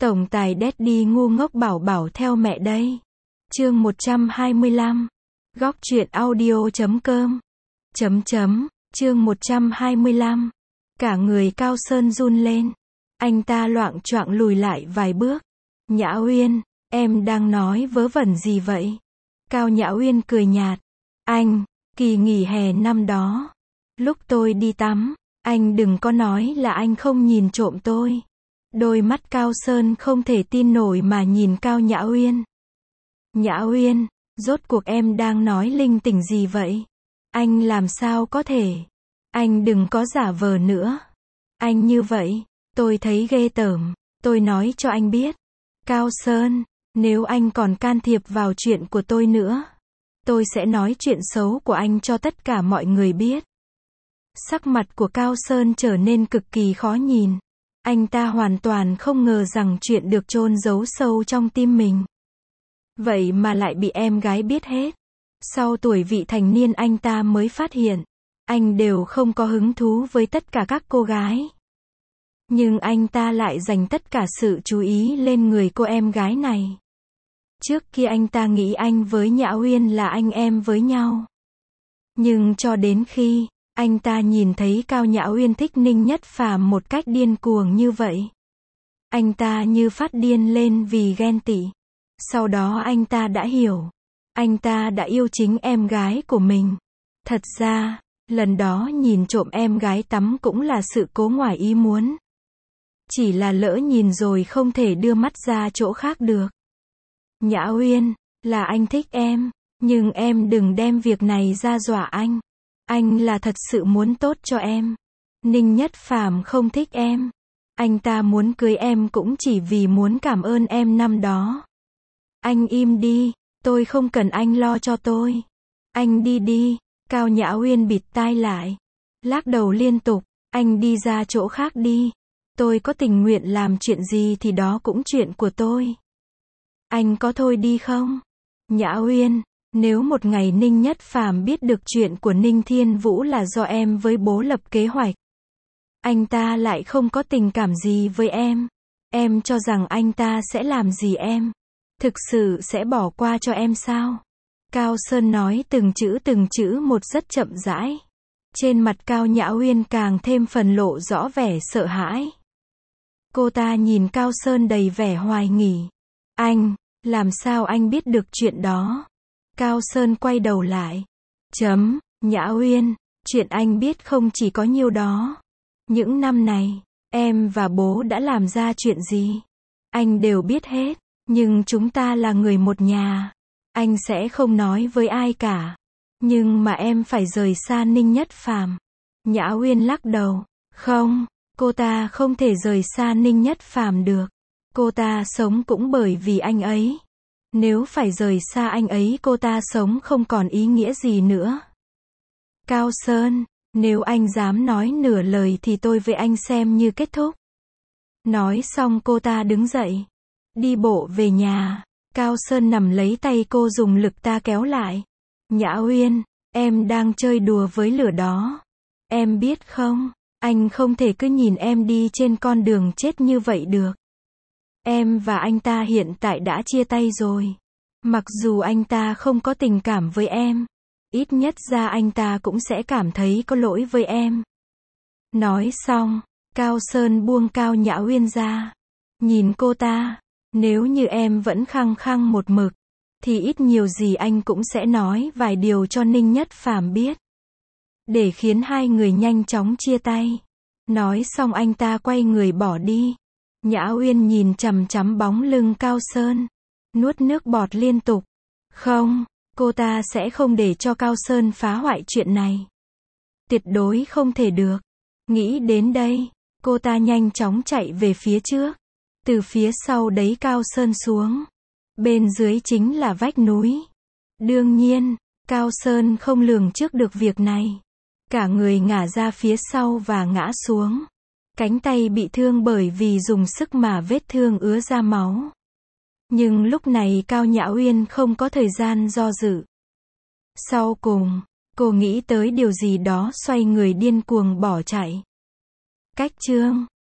Tổng tài Daddy ngu ngốc bảo bảo theo mẹ đây. Chương 125. Góc truyện audio.com. Chương 125. Cả người Cao Sơn run lên. Anh ta loạng choạng lùi lại vài bước. Nhã Uyên, em đang nói vớ vẩn gì vậy? Cao Nhã Uyên cười nhạt. Anh, kỳ nghỉ hè năm đó, lúc tôi đi tắm, anh đừng có nói là anh không nhìn trộm tôi. Đôi mắt Cao Sơn không thể tin nổi mà nhìn Cao Nhã Uyên. Nhã Uyên, rốt cuộc em đang nói linh tinh gì vậy? Anh làm sao có thể? Anh đừng có giả vờ nữa. Anh như vậy, tôi thấy ghê tởm. Tôi nói cho anh biết. Cao Sơn, nếu anh còn can thiệp vào chuyện của tôi nữa, tôi sẽ nói chuyện xấu của anh cho tất cả mọi người biết. Sắc mặt của Cao Sơn trở nên cực kỳ khó nhìn. Anh ta hoàn toàn không ngờ rằng chuyện được chôn giấu sâu trong tim mình, vậy mà lại bị em gái biết hết. Sau tuổi vị thành niên anh ta mới phát hiện, anh đều không có hứng thú với tất cả các cô gái. Nhưng anh ta lại dành tất cả sự chú ý lên người cô em gái này. Trước kia anh ta nghĩ anh với Nhã Uyên là anh em với nhau. Nhưng cho đến khi anh ta nhìn thấy Cao Nhã Uyên thích Ninh Nhất Phàm một cách điên cuồng như vậy, anh ta như phát điên lên vì ghen tị. Sau đó anh ta đã hiểu, anh ta đã yêu chính em gái của mình. Thật ra, lần đó nhìn trộm em gái tắm cũng là sự cố ngoài ý muốn. Chỉ là lỡ nhìn rồi không thể đưa mắt ra chỗ khác được. Nhã Uyên, là anh thích em, nhưng em đừng đem việc này ra dọa anh. Anh là thật sự muốn tốt cho em. Ninh Nhất Phàm không thích em. Anh ta muốn cưới em cũng chỉ vì muốn cảm ơn em năm đó. Anh im đi, tôi không cần anh lo cho tôi. Anh đi đi. Cao Nhã Uyên bịt tai lại, lắc đầu liên tục. Anh đi ra chỗ khác đi. Tôi có tình nguyện làm chuyện gì thì đó cũng chuyện của tôi. Anh có thôi đi không? Nhã Uyên, nếu một ngày Ninh Nhất Phàm biết được chuyện của Ninh Thiên Vũ là do em với bố lập kế hoạch, anh ta lại không có tình cảm gì với em cho rằng anh ta sẽ làm gì em? Thực sự sẽ bỏ qua cho em sao? Cao Sơn nói từng chữ một rất chậm rãi. Trên mặt Cao Nhã Uyên càng thêm phần lộ rõ vẻ sợ hãi. Cô ta nhìn Cao Sơn đầy vẻ hoài nghi. Anh, làm sao anh biết được chuyện đó? Cao Sơn quay đầu lại. Nhã Uyên, chuyện anh biết không chỉ có nhiêu đó. Những năm này, em và bố đã làm ra chuyện gì? Anh đều biết hết, nhưng chúng ta là người một nhà. Anh sẽ không nói với ai cả. Nhưng mà em phải rời xa Ninh Nhất Phàm. Nhã Uyên lắc đầu. Không, cô ta không thể rời xa Ninh Nhất Phàm được. Cô ta sống cũng bởi vì anh ấy. Nếu phải rời xa anh ấy cô ta sống không còn ý nghĩa gì nữa. Cao Sơn, nếu anh dám nói nửa lời thì tôi với anh xem như kết thúc. Nói xong cô ta đứng dậy, đi bộ về nhà. Cao Sơn nắm lấy tay cô dùng lực ta kéo lại. Nhã Uyên, em đang chơi đùa với lửa đó. Em biết không, anh không thể cứ nhìn em đi trên con đường chết như vậy được. Em và anh ta hiện tại đã chia tay rồi. Mặc dù anh ta không có tình cảm với em, ít nhất ra anh ta cũng sẽ cảm thấy có lỗi với em. Nói xong, Cao Sơn buông Cao Nhã Uyên ra. Nhìn cô ta, nếu như em vẫn khăng khăng một mực, thì ít nhiều gì anh cũng sẽ nói vài điều cho Ninh Nhất Phàm biết, để khiến hai người nhanh chóng chia tay. Nói xong anh ta quay người bỏ đi. Nhã Uyên nhìn chằm chằm bóng lưng Cao Sơn, nuốt nước bọt liên tục. Không, cô ta sẽ không để cho Cao Sơn phá hoại chuyện này. Tuyệt đối không thể được. Nghĩ đến đây, cô ta nhanh chóng chạy về phía trước. Từ phía sau đẩy Cao Sơn xuống. Bên dưới chính là vách núi. Đương nhiên, Cao Sơn không lường trước được việc này. Cả người ngả ra phía sau và ngã xuống. Cánh tay bị thương bởi vì dùng sức mà vết thương ứa ra máu. Nhưng lúc này Cao Nhã Uyên không có thời gian do dự. Sau cùng, cô nghĩ tới điều gì đó xoay người điên cuồng bỏ chạy. Cách chương